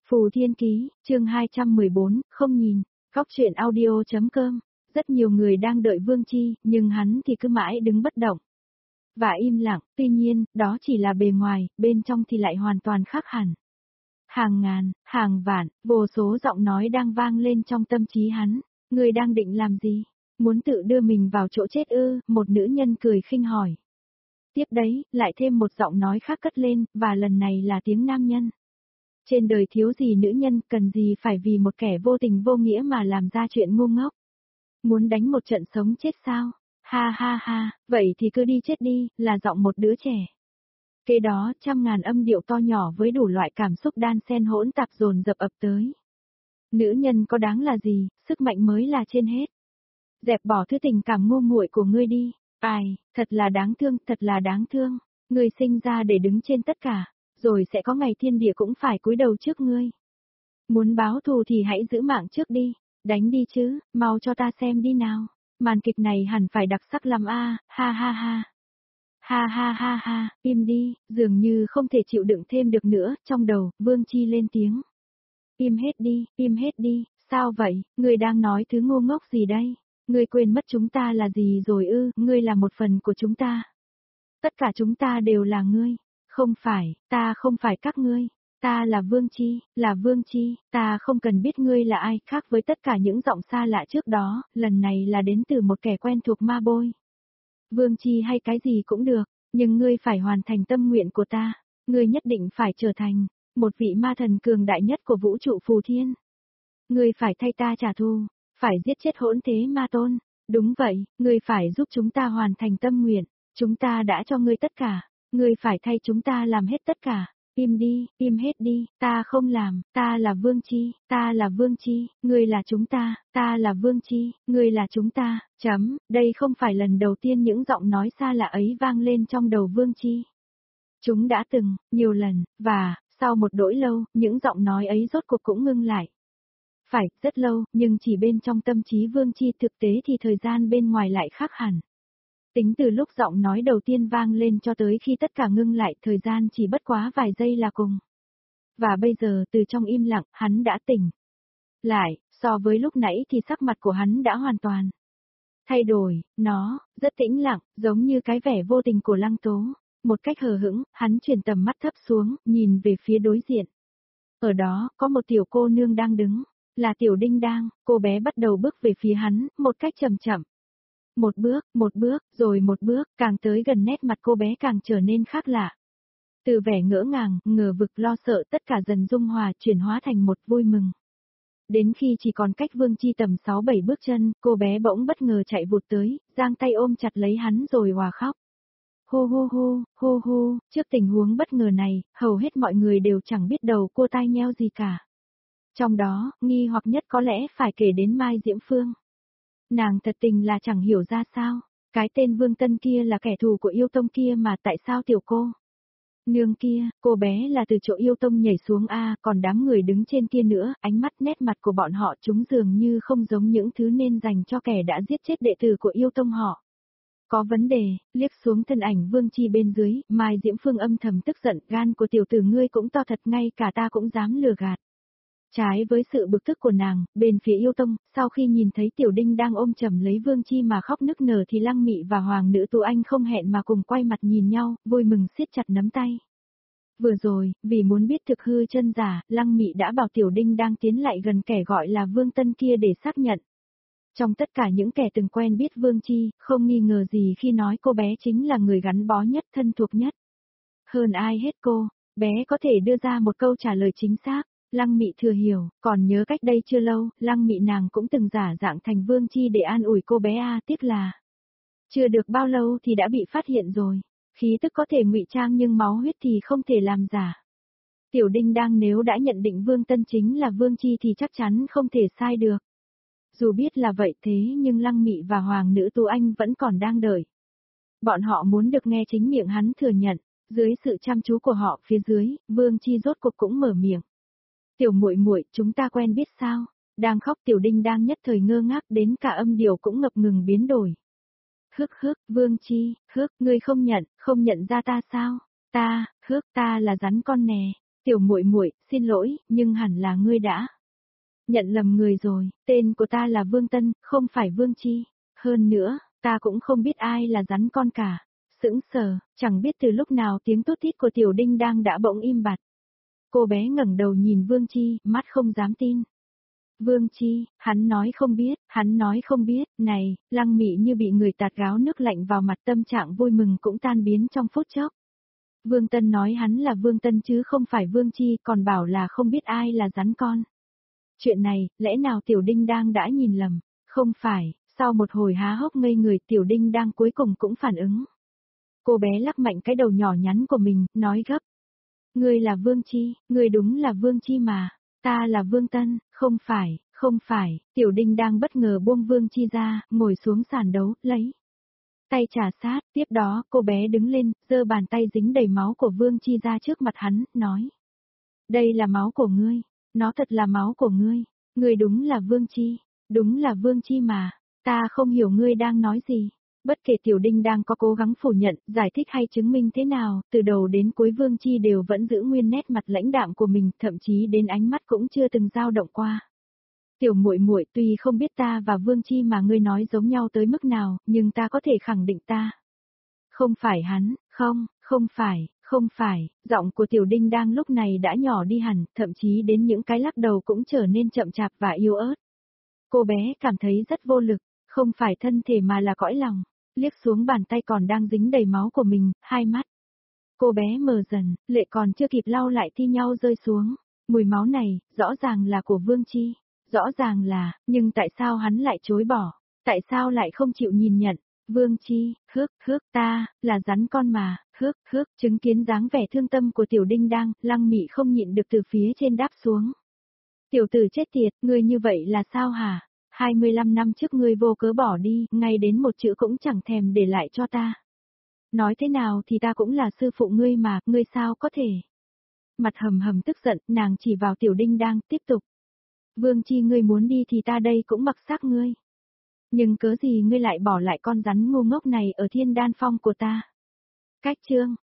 Phù Thiên Ký, chương 214, không nhìn, Góc truyện audio.com. Rất nhiều người đang đợi Vương Chi, nhưng hắn thì cứ mãi đứng bất động. Và im lặng, tuy nhiên, đó chỉ là bề ngoài, bên trong thì lại hoàn toàn khác hẳn. Hàng ngàn, hàng vạn, vô số giọng nói đang vang lên trong tâm trí hắn. Người đang định làm gì? Muốn tự đưa mình vào chỗ chết ư? Một nữ nhân cười khinh hỏi. Tiếp đấy, lại thêm một giọng nói khác cất lên, và lần này là tiếng nam nhân. Trên đời thiếu gì nữ nhân, cần gì phải vì một kẻ vô tình vô nghĩa mà làm ra chuyện ngu ngốc. Muốn đánh một trận sống chết sao? Ha ha ha, vậy thì cứ đi chết đi, là giọng một đứa trẻ. Kế đó, trăm ngàn âm điệu to nhỏ với đủ loại cảm xúc đan xen hỗn tạp dồn dập ập tới. Nữ nhân có đáng là gì, sức mạnh mới là trên hết. Dẹp bỏ thứ tình cảm ngu muội của ngươi đi. Ai, thật là đáng thương, thật là đáng thương. Ngươi sinh ra để đứng trên tất cả, rồi sẽ có ngày thiên địa cũng phải cúi đầu trước ngươi. Muốn báo thù thì hãy giữ mạng trước đi, đánh đi chứ, mau cho ta xem đi nào. Màn kịch này hẳn phải đặc sắc lắm a, ha ha ha. Ha ha ha ha, im đi, dường như không thể chịu đựng thêm được nữa, trong đầu, Vương Chi lên tiếng. Im hết đi, sao vậy, ngươi đang nói thứ ngu ngốc gì đây? Ngươi quên mất chúng ta là gì rồi ư, ngươi là một phần của chúng ta. Tất cả chúng ta đều là ngươi. Không phải, ta không phải các ngươi. Ta là Vương Chi, ta không cần biết ngươi là ai, khác với tất cả những giọng xa lạ trước đó, lần này là đến từ một kẻ quen thuộc ma bôi. Vương Chi hay cái gì cũng được, nhưng ngươi phải hoàn thành tâm nguyện của ta, ngươi nhất định phải trở thành một vị ma thần cường đại nhất của vũ trụ Phù Thiên. Ngươi phải thay ta trả thù, phải giết chết hỗn thế ma tôn. Đúng vậy, ngươi phải giúp chúng ta hoàn thành tâm nguyện, chúng ta đã cho ngươi tất cả, ngươi phải thay chúng ta làm hết tất cả. Im đi, im hết đi, ta không làm, ta là Vương Chi, ngươi là chúng ta là Vương Chi, ngươi là chúng ta, đây không phải lần đầu tiên những giọng nói xa lạ ấy vang lên trong đầu Vương Chi. Chúng đã từng, nhiều lần, và, sau một đỗi lâu, những giọng nói ấy rốt cuộc cũng ngưng lại. Phải, rất lâu, nhưng chỉ bên trong tâm trí Vương Chi, thực tế thì thời gian bên ngoài lại khác hẳn. Tính từ lúc giọng nói đầu tiên vang lên cho tới khi tất cả ngưng lại, thời gian chỉ bất quá vài giây là cùng. Và bây giờ, từ trong im lặng, hắn đã tỉnh lại, so với lúc nãy thì sắc mặt của hắn đã hoàn toàn thay đổi, nó rất tĩnh lặng, giống như cái vẻ vô tình của Lăng Tố. Một cách hờ hững, hắn chuyển tầm mắt thấp xuống, nhìn về phía đối diện. Ở đó, có một tiểu cô nương đang đứng, là Tiểu Đinh Đang. Cô bé bắt đầu bước về phía hắn, một cách chậm chậm. Một bước, rồi một bước, càng tới gần nét mặt cô bé càng trở nên khác lạ. Từ vẻ ngỡ ngàng, ngờ vực lo sợ tất cả dần dung hòa chuyển hóa thành một vui mừng. Đến khi chỉ còn cách Vương Chi tầm 6-7 bước chân, cô bé bỗng bất ngờ chạy vụt tới, giang tay ôm chặt lấy hắn rồi òa khóc. Hô, trước tình huống bất ngờ này, hầu hết mọi người đều chẳng biết đầu cua tai nheo gì cả. Trong đó, nghi hoặc nhất có lẽ phải kể đến Mai Diễm Phương. Nàng thật tình là chẳng hiểu ra sao, cái tên Vương Tân kia là kẻ thù của yêu tông kia mà tại sao tiểu cô nương kia, cô bé là từ chỗ yêu tông nhảy xuống còn đám người đứng trên kia nữa, ánh mắt nét mặt của bọn họ chúng dường như không giống những thứ nên dành cho kẻ đã giết chết đệ tử của yêu tông họ. Có vấn đề, liếc xuống thân ảnh Vương Chi bên dưới, Mai Diễm Phương âm thầm tức giận, gan của tiểu tử ngươi cũng to thật, ngay cả ta cũng dám lừa gạt. Trái với sự bực tức của nàng, bên phía yêu tông, sau khi nhìn thấy Tiểu Đinh đang ôm chầm lấy Vương Chi mà khóc nức nở thì Lăng Mị và Hoàng nữ Tú Anh không hẹn mà cùng quay mặt nhìn nhau, vui mừng siết chặt nắm tay. Vừa rồi, vì muốn biết thực hư chân giả, Lăng Mị đã bảo Tiểu Đinh đang tiến lại gần kẻ gọi là Vương Tân kia để xác nhận. Trong tất cả những kẻ từng quen biết Vương Chi, không nghi ngờ gì khi nói cô bé chính là người gắn bó nhất, thân thuộc nhất. Hơn ai hết bé có thể đưa ra một câu trả lời chính xác. Lăng Mị thừa hiểu, còn nhớ cách đây chưa lâu, Lăng Mị nàng cũng từng giả dạng thành Vương Chi để an ủi cô bé tiếc là chưa được bao lâu thì đã bị phát hiện rồi. Khí tức có thể ngụy trang nhưng máu huyết thì không thể làm giả. Tiểu Đinh Đang nếu đã nhận định Vương Tân chính là Vương Chi thì chắc chắn không thể sai được. Dù biết là vậy thế nhưng Lăng Mị và Hoàng nữ Tú Anh vẫn còn đang đợi. Bọn họ muốn được nghe chính miệng hắn thừa nhận. Dưới sự chăm chú của họ phía dưới, Vương Chi rốt cuộc cũng mở miệng. Tiểu muội muội, chúng ta quen biết sao? Đang khóc Tiểu Đinh Đang nhất thời ngơ ngác đến cả âm điệu cũng ngập ngừng biến đổi. Vương Chi, ngươi không nhận ra ta sao? Ta là rắn con nè. Tiểu muội muội, xin lỗi, nhưng hẳn là ngươi đã nhận lầm người rồi, tên của ta là Vương Tân, không phải Vương Chi. Hơn nữa, ta cũng không biết ai là rắn con cả. Sững sờ, chẳng biết từ lúc nào tiếng tút tít của Tiểu Đinh đang đã bỗng im bặt. Cô bé ngẩng đầu nhìn Vương Chi, mắt không dám tin. Vương Chi, hắn nói không biết, này, Lăng Mị như bị người tạt gáo nước lạnh vào mặt, tâm trạng vui mừng cũng tan biến trong phút chốc. Vương Tân nói hắn là Vương Tân chứ không phải Vương Chi, còn bảo là không biết ai là rắn con. Chuyện này, lẽ nào Tiểu Đinh đang đã nhìn lầm? Không phải, sau một hồi há hốc ngây người, Tiểu Đinh đang cuối cùng cũng phản ứng. Cô bé lắc mạnh cái đầu nhỏ nhắn của mình, nói gấp. Ngươi là Vương Chi, ngươi đúng là Vương Chi mà. Ta là Vương Tân, không phải, Tiểu Đinh đang bất ngờ buông Vương Chi ra, ngồi xuống sàn đấu, lấy tay trà sát, tiếp đó cô bé đứng lên, giơ bàn tay dính đầy máu của Vương Chi ra trước mặt hắn, nói. Đây là máu của ngươi, nó thật là máu của ngươi đúng là Vương Chi mà, ta không hiểu ngươi đang nói gì. Bất kể Tiểu Đinh đang có cố gắng phủ nhận, giải thích hay chứng minh thế nào, từ đầu đến cuối Vương Chi đều vẫn giữ nguyên nét mặt lãnh đạm của mình, thậm chí đến ánh mắt cũng chưa từng dao động qua. Tiểu muội muội, tuy không biết ta và Vương Chi mà ngươi nói giống nhau tới mức nào, nhưng ta có thể khẳng định ta. Không phải hắn, không phải, giọng của Tiểu Đinh đang lúc này đã nhỏ đi hẳn, thậm chí đến những cái lắc đầu cũng trở nên chậm chạp và yếu ớt. Cô bé cảm thấy rất vô lực, không phải thân thể mà là cõi lòng, liếc xuống bàn tay còn đang dính đầy máu của mình, hai mắt. Cô bé mờ dần, lệ còn chưa kịp lau lại thi nhau rơi xuống. Mùi máu này, rõ ràng là của Vương Chi. Rõ ràng là, nhưng tại sao hắn lại chối bỏ? Tại sao lại không chịu nhìn nhận? Vương Chi, ta, là rắn con mà, chứng kiến dáng vẻ thương tâm của Tiểu Đinh đang, Lăng Mị không nhịn được từ phía trên đáp xuống. Tiểu tử chết tiệt, ngươi như vậy là sao hả? 25 năm trước ngươi vô cớ bỏ đi, ngay đến một chữ cũng chẳng thèm để lại cho ta. Nói thế nào thì ta cũng là sư phụ ngươi mà, ngươi sao có thể? Mặt hầm hầm tức giận, nàng chỉ vào Tiểu Đinh đang, tiếp tục. Vương Chi, ngươi muốn đi thì ta đây cũng mặc xác ngươi. Nhưng cớ gì ngươi lại bỏ lại con rắn ngu ngốc này ở Thiên Đan Phong của ta? Cách chương